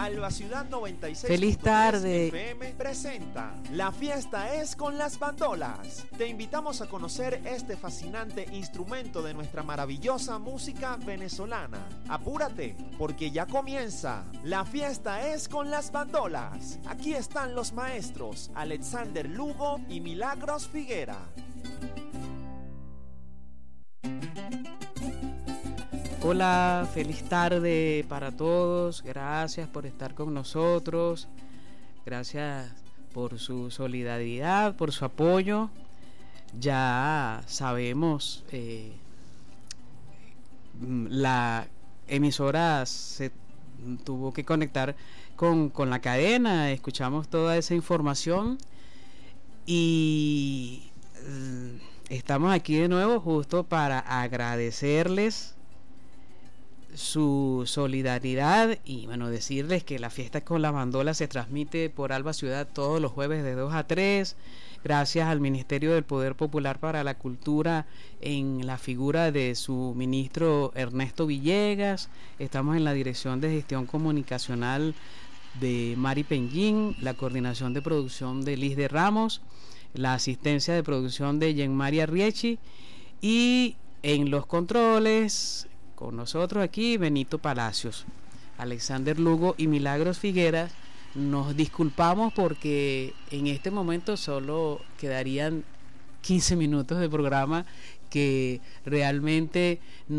Alba Ciudad 96. Feliz tarde. FM presenta La fiesta es con las bandolas. Te invitamos a conocer este fascinante instrumento de nuestra maravillosa música venezolana. Apúrate, porque ya comienza. La fiesta es con las bandolas. Aquí están los maestros Alexander Lugo y Milagros Figuera. Hola, feliz tarde para todos. Gracias por estar con nosotros. Gracias por su solidaridad, por su apoyo. Ya sabemos, la emisora se tuvo que conectar con la cadena. Escuchamos toda esa información y estamos aquí de nuevo justo para agradecerles su solidaridad y bueno, decirles que la fiesta con la bandola se transmite por Alba Ciudad todos los jueves de 2 a 3, gracias al Ministerio del Poder Popular para la Cultura en la figura de su ministro Ernesto Villegas. Estamos en la Dirección de Gestión Comunicacional de Mari Penguín, la coordinación de producción de Liz de Ramos, la asistencia de producción de Yenmari Arriechi y en los controles con nosotros aquí Benito Palacios, Alexander Lugo y Milagros Figuera. Nos disculpamos porque en este momento solo quedarían 15 minutos de programa que realmente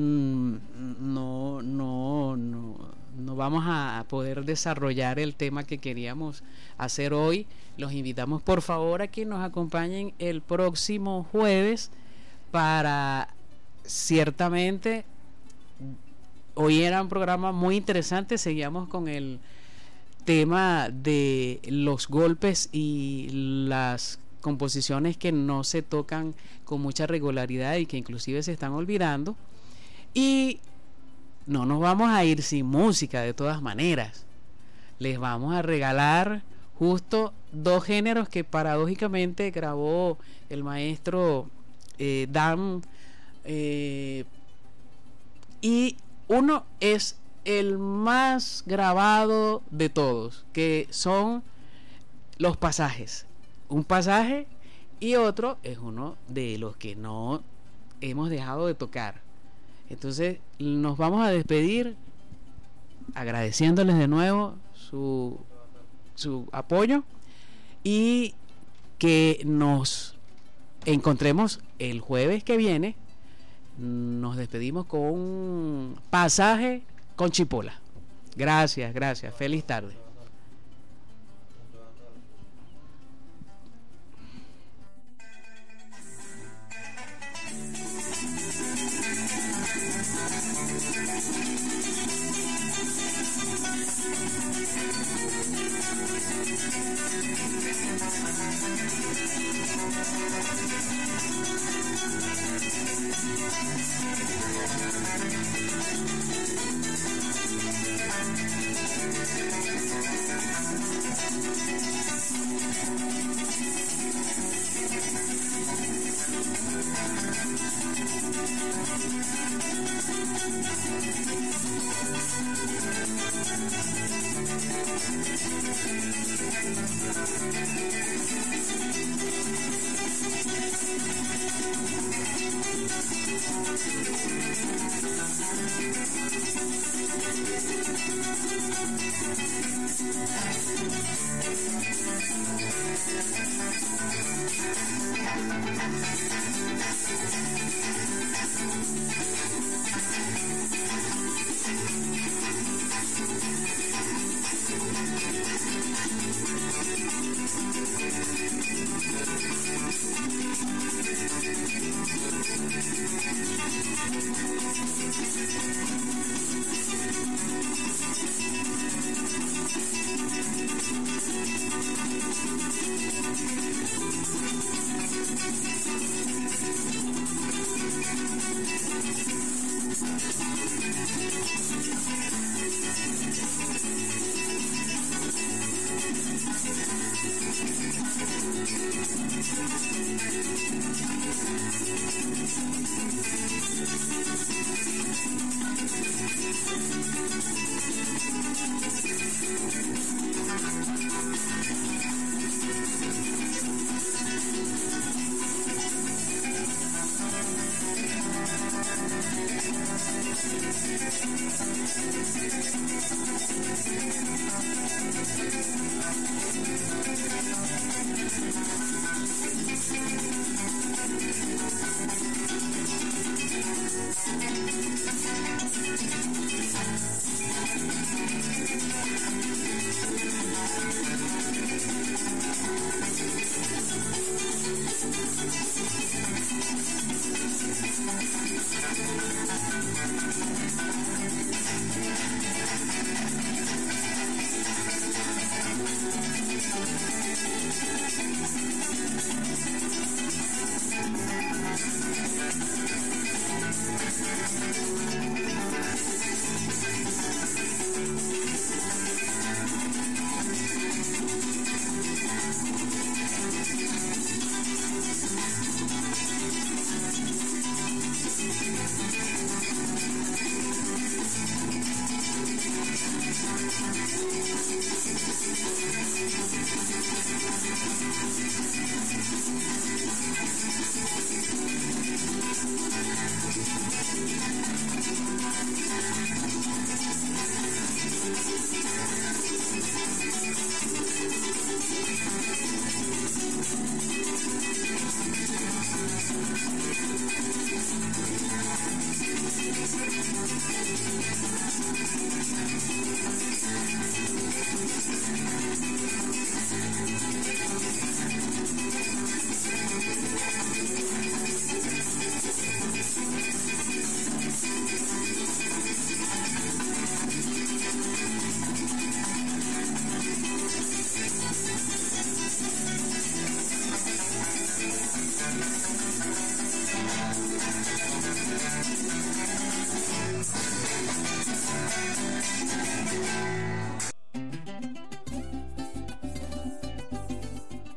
no vamos a poder desarrollar el tema que queríamos hacer hoy. Los invitamos por favor a que nos acompañen el próximo jueves para ciertamente. Hoy era un programa muy interesante. Seguíamos con el tema de los golpes y las composiciones que no se tocan con mucha regularidad y que inclusive se están olvidando. Y no nos vamos a ir sin música de todas maneras. Les vamos a regalar justo dos géneros que paradójicamente grabó el maestro Dan, y uno es el más grabado de todos, que son los pasajes. Un pasaje y otro es uno de los que no hemos dejado de tocar. Entonces nos vamos a despedir agradeciéndoles de nuevo su apoyo y que nos encontremos el jueves que viene. Nos despedimos con un pasaje con Chipola. Gracias, feliz tarde.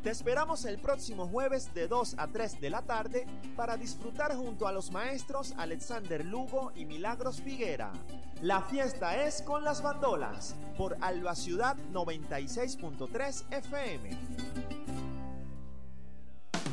Te esperamos el próximo jueves de 2 a 3 de la tarde para disfrutar junto a los maestros Alexander Lugo y Milagros Figuera. La fiesta es con las bandolas por Alba Ciudad 96.3 FM.